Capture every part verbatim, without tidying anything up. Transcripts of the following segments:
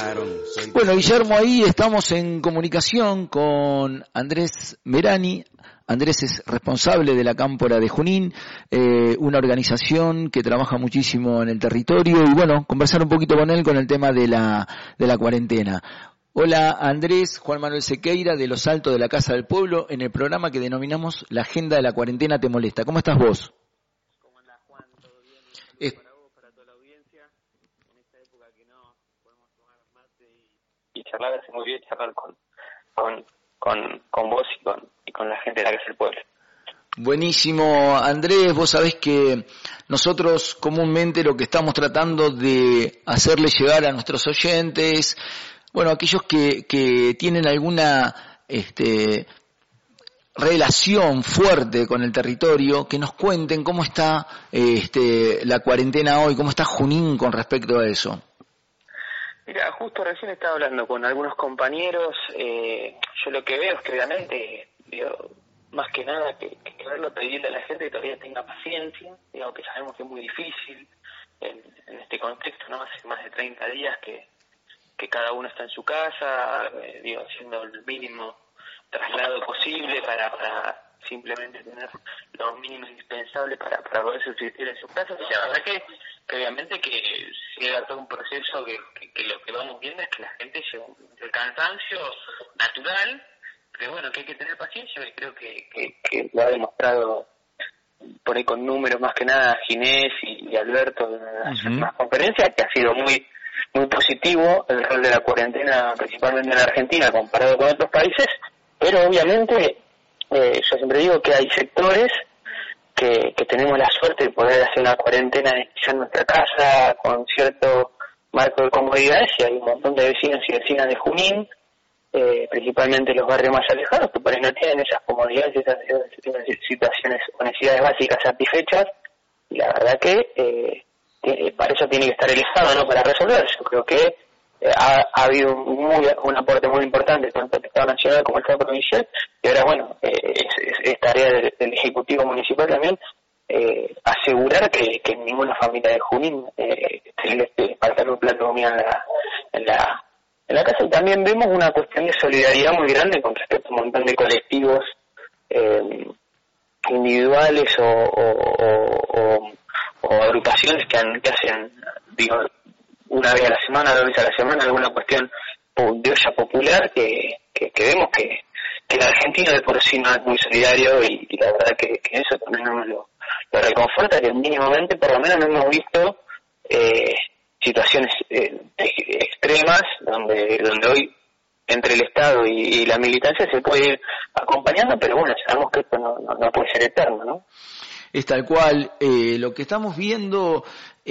Bueno, Guillermo, ahí estamos en comunicación con Andrés Merani. Andrés es responsable de la Cámpora de Junín, eh, una organización que trabaja muchísimo en el territorio, y bueno, conversar un poquito con él con el tema de la de la cuarentena. Hola Andrés, Juan Manuel Sequeira de Los Altos de la Casa del Pueblo, en el programa que denominamos La Agenda de la Cuarentena Te Molesta. ¿Cómo estás vos? ¿Cómo andás, Juan? ¿Todo bien? Un Es... para vos, para toda la audiencia, en esta época que no podemos tomar mate y, y charlar, hace muy bien charlar con, con, con, con vos y con, y con la gente de la Casa del Pueblo. Buenísimo, Andrés, vos sabés que nosotros comúnmente lo que estamos tratando de hacerle llegar a nuestros oyentes, bueno, aquellos que, que tienen alguna este, relación fuerte con el territorio, que nos cuenten cómo está este, la cuarentena hoy, cómo está Junín con respecto a eso. Mira, justo recién estaba hablando con algunos compañeros, eh, yo lo que veo es que obviamente, digo, más que nada que, que verlo pedirle a la gente que todavía tenga paciencia, digamos que sabemos que es muy difícil en, en este contexto, ¿no? Hace más de treinta días que que cada uno está en su casa, eh, digo, haciendo el mínimo traslado posible para, para simplemente tener lo mínimo indispensable para, para poder subsistir en sus casas. Y la verdad que, que obviamente que llega todo un proceso que, que, que lo que vamos viendo es que la gente llega el cansancio natural, pero bueno, que hay que tener paciencia, y creo que, que, que lo ha demostrado por ahí con números más que nada Ginés y, y Alberto en las últimas uh-huh. conferencias, que ha sido muy muy positivo el rol de la cuarentena, principalmente en Argentina, comparado con otros países, pero obviamente eh, yo siempre digo que hay sectores que, que tenemos la suerte de poder hacer una cuarentena en nuestra casa, con cierto marco de comodidades, y hay un montón de vecinos y vecinas de Junín, eh, principalmente los barrios más alejados, que por ahí no tienen esas comodidades, esas, esas situaciones o necesidades básicas satisfechas, y la verdad que... Eh, que para eso tiene que estar el Estado, ¿no? Para resolver. Yo creo que eh, ha, ha habido un, muy, un aporte muy importante tanto el Estado Nacional como el Estado Provincial, y ahora, bueno, eh, es, es, es tarea del, del Ejecutivo Municipal también eh, asegurar que, que ninguna familia de Junín eh, esté faltando un plato de comida en la, en, la, en la casa. Y también vemos una cuestión de solidaridad muy grande con respecto a un montón de colectivos eh, individuales o, o, o, o o agrupaciones que, han, que hacen, digo, una vez a la semana, dos veces a la semana, alguna cuestión de olla popular que, que, que vemos que, que el argentino de por sí no es muy solidario, y, y la verdad que, que eso también nos lo, lo reconforta, que mínimamente por lo menos no hemos visto eh, situaciones eh, extremas donde donde hoy entre el Estado y, y la militancia se puede ir acompañando, pero bueno, sabemos que esto no, no, no puede ser eterno, ¿no? Es tal cual, eh, lo que estamos viendo,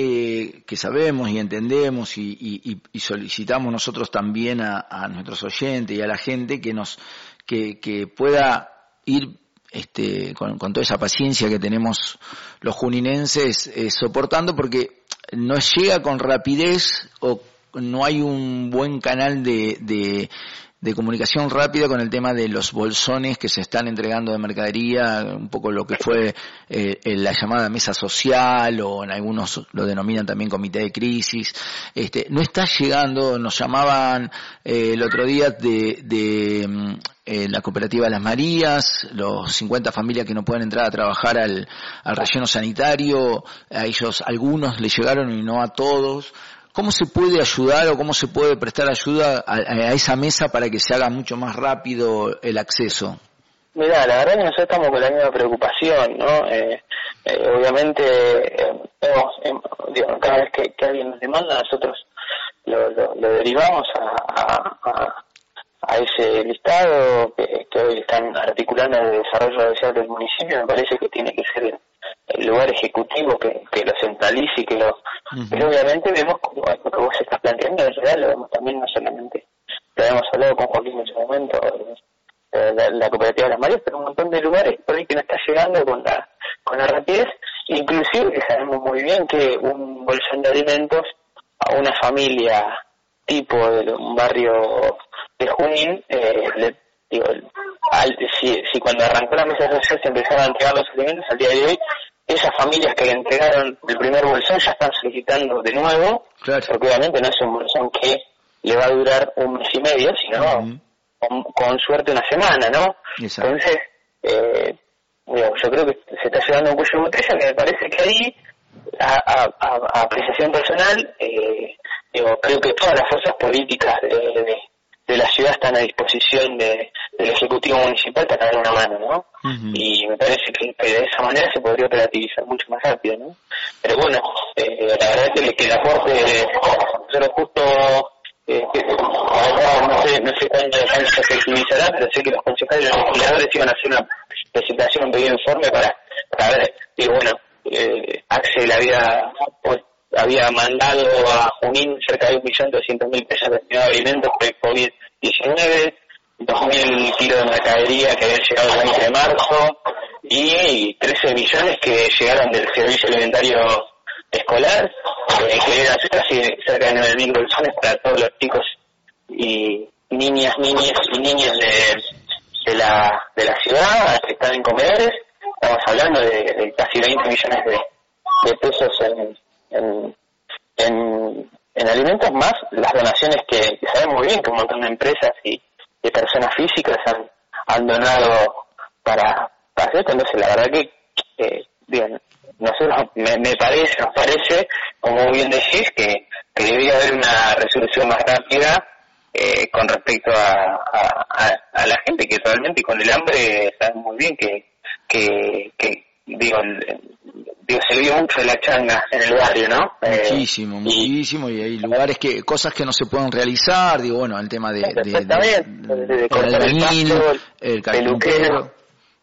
eh, que sabemos y entendemos y, y, y solicitamos nosotros también a, a nuestros oyentes y a la gente que nos que, que pueda ir este, con, con toda esa paciencia que tenemos los juninenses eh, soportando, porque no llega con rapidez o no hay un buen canal de, de de comunicación rápida con el tema de los bolsones que se están entregando de mercadería, un poco lo que fue eh, la llamada mesa social, o en algunos lo denominan también comité de crisis. Este, no está llegando, nos llamaban eh, el otro día de, de eh, la cooperativa Las Marías, los cincuenta familias que no pueden entrar a trabajar al, al relleno sanitario, a ellos algunos les llegaron y no a todos. ¿Cómo se puede ayudar o cómo se puede prestar ayuda a, a esa mesa para que se haga mucho más rápido el acceso? Mira, la verdad que nosotros estamos con la misma preocupación, ¿no? Eh, eh, obviamente, eh, hemos, eh, digo, cada vez que, que alguien nos demanda, nosotros lo, lo, lo derivamos a, a, a, a ese listado que, que hoy están articulando el desarrollo social del municipio. Me parece que tiene que ser el, el lugar ejecutivo que, que lo centralice y que lo... Uh-huh. Pero obviamente vemos como lo que vos estás planteando, en realidad lo vemos también, no solamente, lo habíamos hablado con Joaquín en ese momento, eh, la, la cooperativa de Las Marías, pero un montón de lugares por ahí que no está llegando con la con la rapidez, inclusive que sabemos muy bien que un bolsón de alimentos a una familia tipo de un barrio de Junín, eh, le, digo, al, si, si cuando arrancó la mesa social se empezaron a entregar los alimentos, al día de hoy esas familias que le entregaron el primer bolsón ya están solicitando de nuevo, claro, porque obviamente no es un bolsón que le va a durar un mes y medio, sino uh-huh. con, con suerte una semana, ¿no? Exacto. Entonces, eh, digo, yo creo que se está llevando un cuello de botella que me parece que ahí, a, a, a apreciación personal, eh, digo, creo que todas las fuerzas políticas de, de, de la ciudad están a disposición de, del Ejecutivo Municipal para dar una mano, ¿no? Uh-huh. Y me parece que, que de esa manera se podría operativizar mucho más rápido, ¿no? Pero bueno, eh, la verdad es que, que el aporte, nosotros justo, eh, que, no, no sé no sé cuándo se efectivizará, pero sé que los concejales y los legisladores iban a hacer una presentación, un pedido informe para, para ver, y bueno, eh, Axel había, pues, había mandado a Junín cerca de un millón doscientos mil pesos destinados a alimentos por el COVID diecinueve, dos mil kilos de mercadería que habían llegado el veinte de marzo y trece millones que llegaron del servicio alimentario escolar, eh, que eran casi cerca de nueve mil bolsones para todos los chicos y niñas, niñas y niños de, de la de la ciudad que están en comedores. Estamos hablando de, de casi veinte millones de, de pesos en, en, en, en alimentos, más las donaciones que, que sabemos muy bien que un montón de empresas y de personas físicas han, han donado para, para esto. Entonces la verdad que eh, bien, nosotros me, me parece, nos parece, como bien decís, que, que debería haber una resolución más rápida eh, con respecto a, a, a, a la gente que realmente con el hambre saben muy bien que que, que digo, digo, se vio mucho de la changa en el barrio, ¿no? Muchísimo, eh, muchísimo, y, y hay lugares que, cosas que no se pueden realizar, digo, bueno, el tema de, de, de, de, de, de el albañil, el, el carpintero.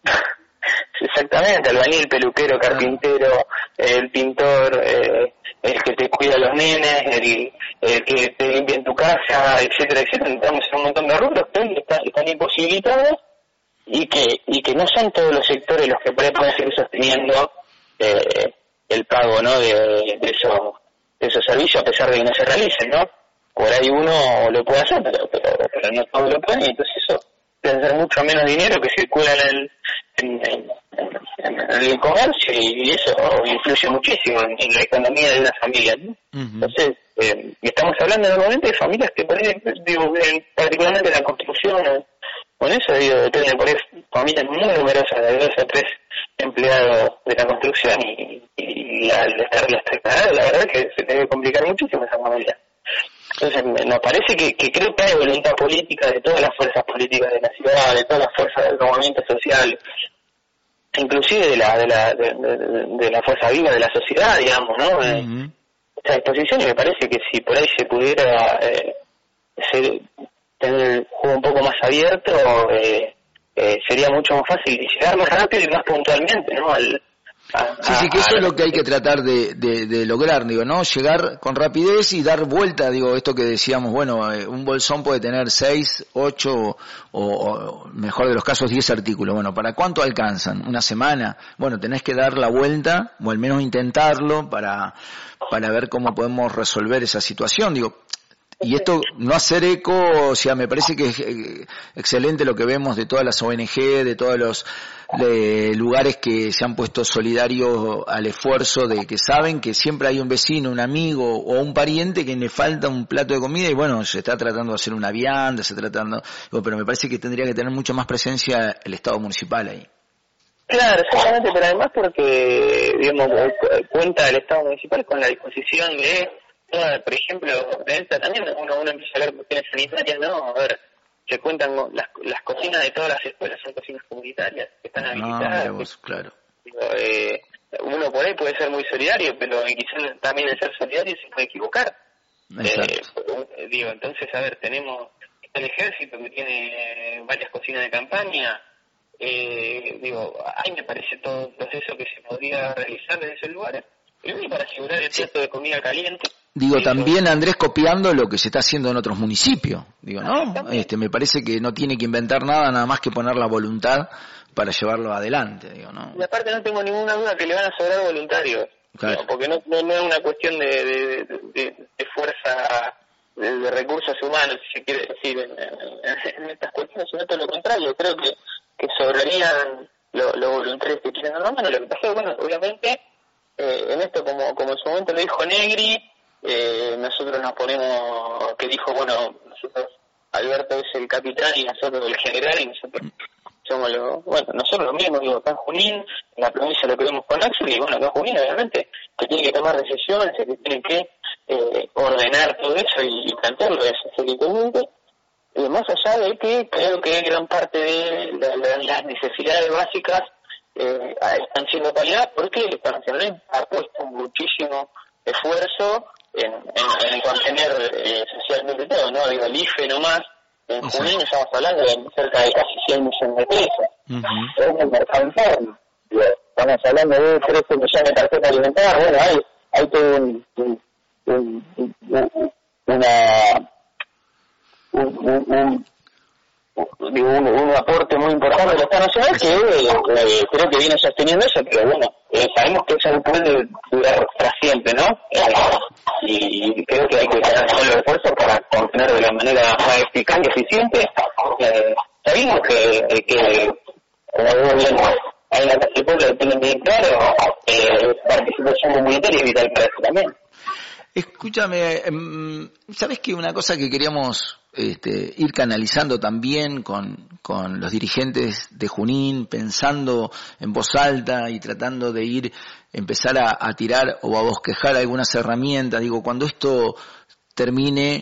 Exactamente, albañil, peluquero, carpintero, el pintor, eh, el que te cuida a los nenes, el, el que te limpia en tu casa, etcétera, etcétera. Estamos en un montón de rubros que hoy están, están imposibilitados y que y que no son todos los sectores los que pueden seguir sosteniendo eh, el pago, ¿no? de, de esos de esos servicios, a pesar de que no se realicen, ¿no? Por ahí uno lo puede hacer, pero pero, pero no todos lo pueden, y entonces eso debe ser mucho menos dinero que circula en el en, en, en, en el comercio, y eso oh, influye muchísimo en, en la economía de una familia, ¿no? Uh-huh. Entonces eh, estamos hablando normalmente de familias que, digo, particularmente en la construcción, con eso, digo, depende por familias muy numerosas, de dos a tres empleados de la construcción, y, y al estar la estricta, la verdad es que se debe complicar muchísimo esa familia. Entonces, nos parece que, que creo que hay voluntad política de todas las fuerzas políticas de la ciudad, de todas las fuerzas del movimiento social, inclusive de la de la de, de, de la fuerza viva de la sociedad, digamos, ¿no? Uh-huh. Esa disposición, y me parece que si por ahí se pudiera eh, ser, tener el juego un poco más abierto, eh, eh, sería mucho más fácil y llegar más rápido y más puntualmente, ¿no? Al, a, sí, sí, que eso a, es lo que hay que tratar de, de, de lograr, digo, ¿no? Llegar con rapidez y dar vuelta, digo, esto que decíamos, bueno, eh, un bolsón puede tener seis, ocho o, o, mejor de los casos, diez artículos. Bueno, ¿para cuánto alcanzan? ¿Una semana? Bueno, tenés que dar la vuelta, o al menos intentarlo, para, para ver cómo podemos resolver esa situación, digo. Y esto, no hacer eco, o sea, me parece que es excelente lo que vemos de todas las O N G, de todos los de lugares que se han puesto solidarios al esfuerzo, de que saben que siempre hay un vecino, un amigo o un pariente que le falta un plato de comida, y bueno, se está tratando de hacer una vianda, se está tratando, pero me parece que tendría que tener mucha más presencia el Estado municipal ahí. Claro, exactamente, pero además porque, digamos, cuenta el Estado municipal con la disposición de, no, por ejemplo, de esta también uno, uno empieza a ver cuestiones sanitarias, ¿no? A ver, se cuentan las, las cocinas de todas las escuelas, son cocinas comunitarias que están habilitadas. No, vos, claro. Digo, eh, uno por ahí puede ser muy solidario, pero quizás también el ser solidario se puede equivocar. Eh, digo, entonces, a ver, tenemos el ejército que tiene varias cocinas de campaña. Eh, digo, ahí me parece todo un proceso que se podría realizar desde esos lugares. Primero para asegurar el plato de comida caliente. Digo, también, Andrés, copiando lo que se está haciendo en otros municipios. Digo, ¿no? Este, me parece que no tiene que inventar nada, nada más que poner la voluntad para llevarlo adelante, digo, ¿no? Y aparte no tengo ninguna duda que le van a sobrar voluntarios. Claro. Digo, porque no, no, no es una cuestión de, de, de, de fuerza, de, de recursos humanos, si se quiere decir, en, en, en estas cuestiones, sino todo lo contrario. Creo que, que sobrarían los lo voluntarios que quieren dar la mano. Lo que pasa es, bueno, obviamente, eh, en esto, como, como en su momento lo dijo Negri, eh, nosotros nos ponemos, que dijo, bueno, nosotros, Alberto es el capitán y nosotros el general, y nosotros somos los, bueno, nosotros lo mismo, digo, acá en Junín, en la provincia lo que vemos con Axel, y bueno, acá en Junín, obviamente, que tiene que tomar decisiones, que tiene que eh, ordenar todo eso y, y plantearlo, es el intendente. Y más allá de que creo que gran parte de la, la, las necesidades básicas eh, están siendo paliadas porque el Estado Nacional ha puesto muchísimo esfuerzo en, en, en contener eh, socialmente todo, ¿no? Digo, el I F E nomás, en uh-huh. Junín estamos hablando de cerca de casi cien millones de pesos. Uh-huh. Es un mercado interno. Estamos hablando de trece millones de tarjetas alimentarias. Bueno, hay, hay todo un, un, un, un, una... Un, un, un, un, un aporte muy importante del Estado Nacional que eh, creo que viene sosteniendo eso, pero bueno, eh, sabemos que eso no puede durar para siempre, ¿no? Eh, y creo que hay que hacer todo el esfuerzo para contener de la manera más eficaz y eficiente. Eh, sabemos que, eh, que como digo bien, hay una casa del pueblo que tienen bien claro, eh, participación comunitaria es vital para eso también. Escúchame, ¿sabes que una cosa que queríamos este, ir canalizando también con, con los dirigentes de Junín, pensando en voz alta y tratando de ir, empezar a, a tirar o a bosquejar algunas herramientas? Digo, cuando esto termine,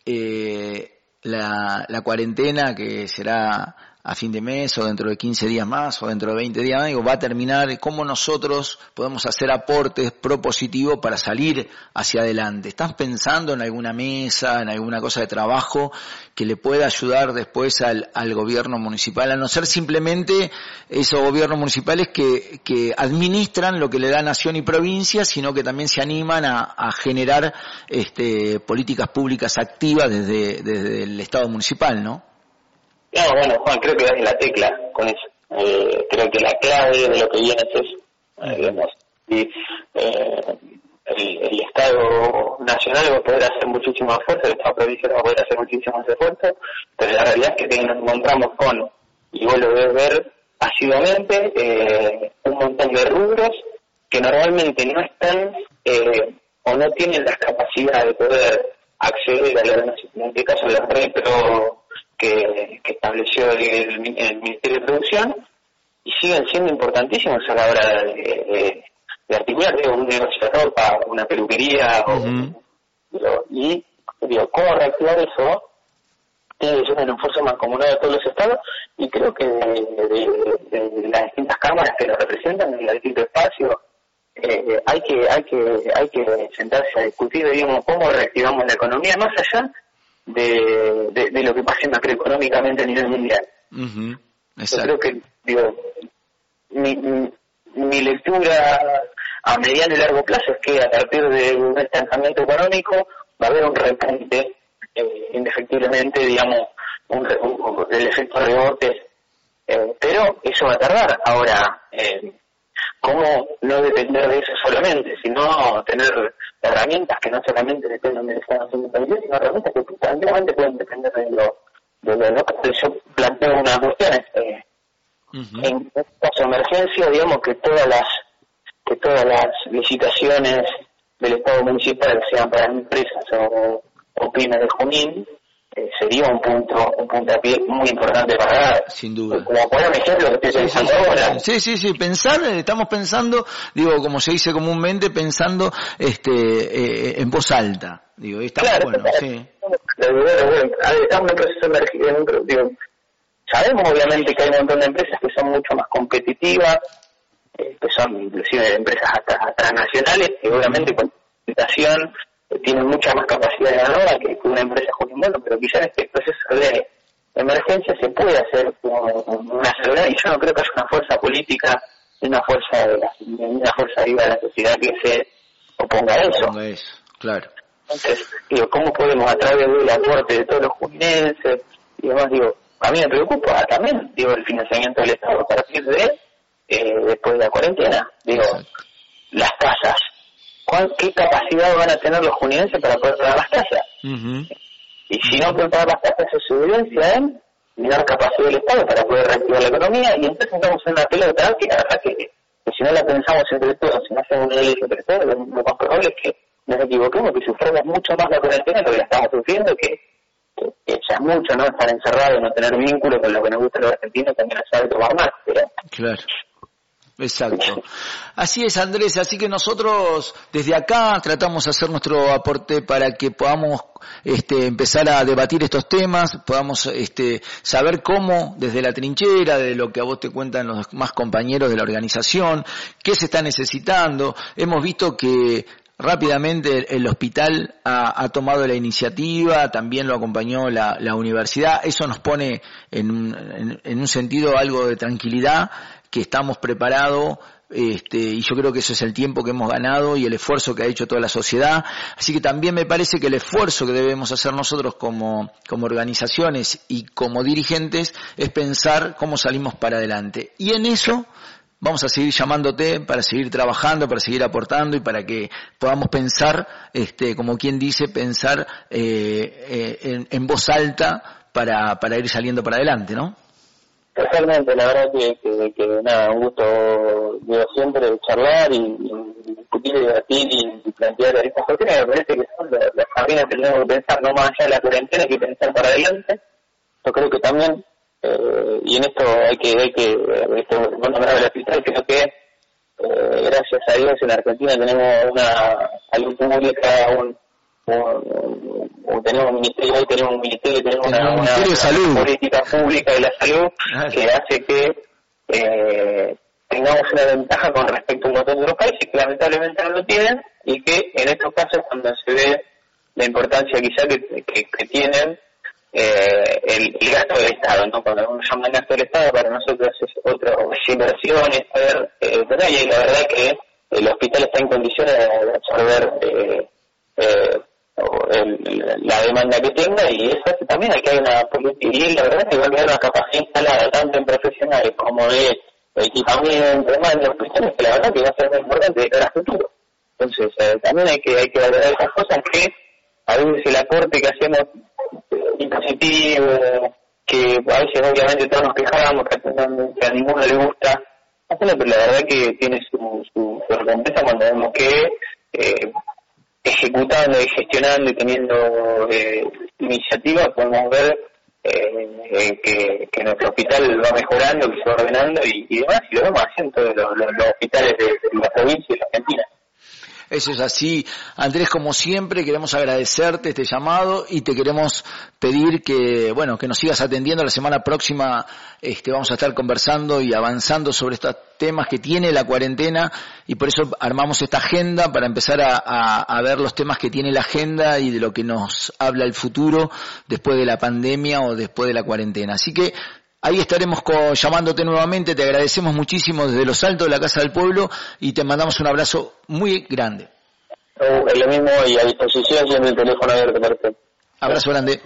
eh, la, la cuarentena, que será a fin de mes o dentro de quince días más o dentro de veinte días más, digo, va a terminar, cómo nosotros podemos hacer aportes propositivos para salir hacia adelante. ¿Estás pensando en alguna mesa, en alguna cosa de trabajo que le pueda ayudar después al, al gobierno municipal, a no ser simplemente esos gobiernos municipales que, que administran lo que le da nación y provincia, sino que también se animan a, a generar este, políticas públicas activas desde, desde el Estado municipal, ¿no? No, bueno, Juan, creo que das en la tecla con eso. Eh, creo que la clave de lo que viene es eso. Eh, digamos, y, eh, el, el Estado Nacional va a poder hacer muchísimo esfuerzo, el Estado Provincial va a poder hacer muchísimo esfuerzo, pero la realidad es que nos encontramos con, y vos lo debes ver asiduamente, eh, un montón de rubros que normalmente no están eh, o no tienen las capacidades de poder acceder a la, en este caso, la retro que, que estableció el, el Ministerio de Producción, y siguen siendo importantísimos a la hora de, de, de articular, digo, un negociador para una peluquería, uh-huh. o, y digo, cómo reactivar eso tiene que ser un esfuerzo mancomunado de todos los estados, y creo que de, de, de, de las distintas cámaras que lo representan en los distintos espacios, eh, hay que hay que hay que sentarse a discutir, digamos, cómo reactivamos la economía más allá De, de, de lo que pase macroeconómicamente a nivel mundial. Uh-huh. Yo creo que, digo, mi, mi, mi lectura a mediano y largo plazo es que a partir de un estancamiento económico va a haber un repunte, eh, indefectiblemente, digamos, un, un, el efecto rebote, eh, pero eso va a tardar. Ahora, eh, ¿cómo no depender de eso solamente, sino tener herramientas que no solamente dependen del Estado Nacional, sino herramientas que tranquilamente pueden depender de lo, de lo local? Yo planteo unas cuestiones. Eh, uh-huh. En caso de emergencia, digamos que todas las que todas las licitaciones del Estado municipal sean para empresas o, o pymes de Junín, eh, sería un punto un puntapié muy importante para dar. Sin duda. Como por ejemplo lo que estoy sí, pensando sí, ahora. Sí, sí, sí, pensar, estamos pensando, digo, como se dice comúnmente, pensando este eh, en voz alta. Digo, está claro, bueno, claro. sí. Estamos en un proceso emergente, digo, sabemos obviamente que hay un montón de empresas que son mucho más competitivas, eh, que son inclusive empresas hasta, hasta nacionales, que obviamente con licitación tienen mucha más capacidad ganadora que una empresa jurídica, pero quizás en este proceso de emergencia se puede hacer una salvedad, y yo no creo que haya una fuerza política, una fuerza de la, una fuerza viva de la sociedad que se oponga a eso. Oponga eso, claro. Entonces, digo, ¿cómo podemos a través del aporte de todos los juninenses y demás, digo, a mí me preocupa también, digo, el financiamiento del Estado a partir de, eh, después de la cuarentena, digo, exacto. Las tasas. ¿Qué capacidad van a tener los juninenses para poder pagar las tasas? Uh-huh. Y si no pueden pagar las tasas, eso se evidencia en mirar capacidad del Estado para poder reactivar la economía, y entonces estamos en una pelota que la verdad que, que si no la pensamos entre todos, si no hacemos una ley entre todos, lo, lo más probable es que nos equivoquemos, que suframos mucho más la cuarentena de lo que la estamos sufriendo, que, que, que ya es mucho, ¿no? Estar encerrado, no tener vínculo con lo que nos gusta a los argentinos, también nos sabe tomar más, pero... Claro. Exacto. Así es, Andrés, así que nosotros desde acá tratamos de hacer nuestro aporte para que podamos este, empezar a debatir estos temas, podamos este, saber cómo desde la trinchera, de lo que a vos te cuentan los demás compañeros de la organización, qué se está necesitando. Hemos visto que rápidamente el hospital ha, ha tomado la iniciativa, también lo acompañó la, la universidad. Eso nos pone en un, en, en un sentido algo de tranquilidad, que estamos preparados, este, y yo creo que eso es el tiempo que hemos ganado y el esfuerzo que ha hecho toda la sociedad. Así que también me parece que el esfuerzo que debemos hacer nosotros como, como organizaciones y como dirigentes es pensar cómo salimos para adelante. Y en eso vamos a seguir llamándote para seguir trabajando, para seguir aportando y para que podamos pensar, este, como quien dice, pensar eh, eh, en, en voz alta para, para ir saliendo para adelante, ¿no? Totalmente, la verdad que, que, que nada, un gusto, digo, siempre charlar y, y discutir, y debatir y, y plantear estas cuestiones. Me parece que son las, las caminas que tenemos que pensar, no más allá de la cuarentena, hay que pensar para adelante. Yo creo que también, eh, y en esto hay que, hay que, esto, bueno, me el hospital, creo que, eh, gracias a Dios en Argentina tenemos una salud pública, un, un, un, tenemos un ministerio, hoy tenemos un ministerio, tenemos una, un una, de salud. una política pública de la salud que hace que eh, tengamos una ventaja con respecto a un montón de otros países que lamentablemente no lo tienen, y que en estos casos cuando se ve la importancia quizá que, que, que tienen eh, el, el gasto del Estado, ¿no? Cuando uno llama el gasto del Estado, para nosotros es otra inversiones, ver, eh, y la verdad que el hospital está en condiciones de absorber eh, eh, el, la demanda que tenga, y eso hace también hay que hay una política, y la verdad es que va a haber una capacidad instalada tanto en profesionales como de equipamiento, demás en los hospitales, que la verdad que va a ser muy importante de cara al futuro. Entonces eh, también hay que hay que valorar esas cosas, que a veces el aporte que hacemos impositivo, que a veces obviamente todos nos quejamos, que, que a ninguno le gusta, pero la verdad que tiene su, su, su recompensa cuando vemos que eh, ejecutando y gestionando y teniendo eh, iniciativas podemos ver eh, eh, que, que nuestro hospital va mejorando, que se va ordenando y, y demás, y lo vemos haciendo todos los, los, los hospitales de, de la provincia y de la Argentina. Eso es así. Andrés, como siempre, queremos agradecerte este llamado y te queremos pedir que, bueno, que nos sigas atendiendo. La semana próxima este, vamos a estar conversando y avanzando sobre estos temas que tiene la cuarentena, y por eso armamos esta agenda para empezar a, a, a ver los temas que tiene la agenda y de lo que nos habla el futuro después de la pandemia o después de la cuarentena. Así que ahí estaremos con, llamándote nuevamente. Te agradecemos muchísimo desde los altos de la Casa del Pueblo y te mandamos un abrazo muy grande. Oh, es lo mismo, y a disposición siempre el teléfono abierto. Perfecto. Abrazo grande.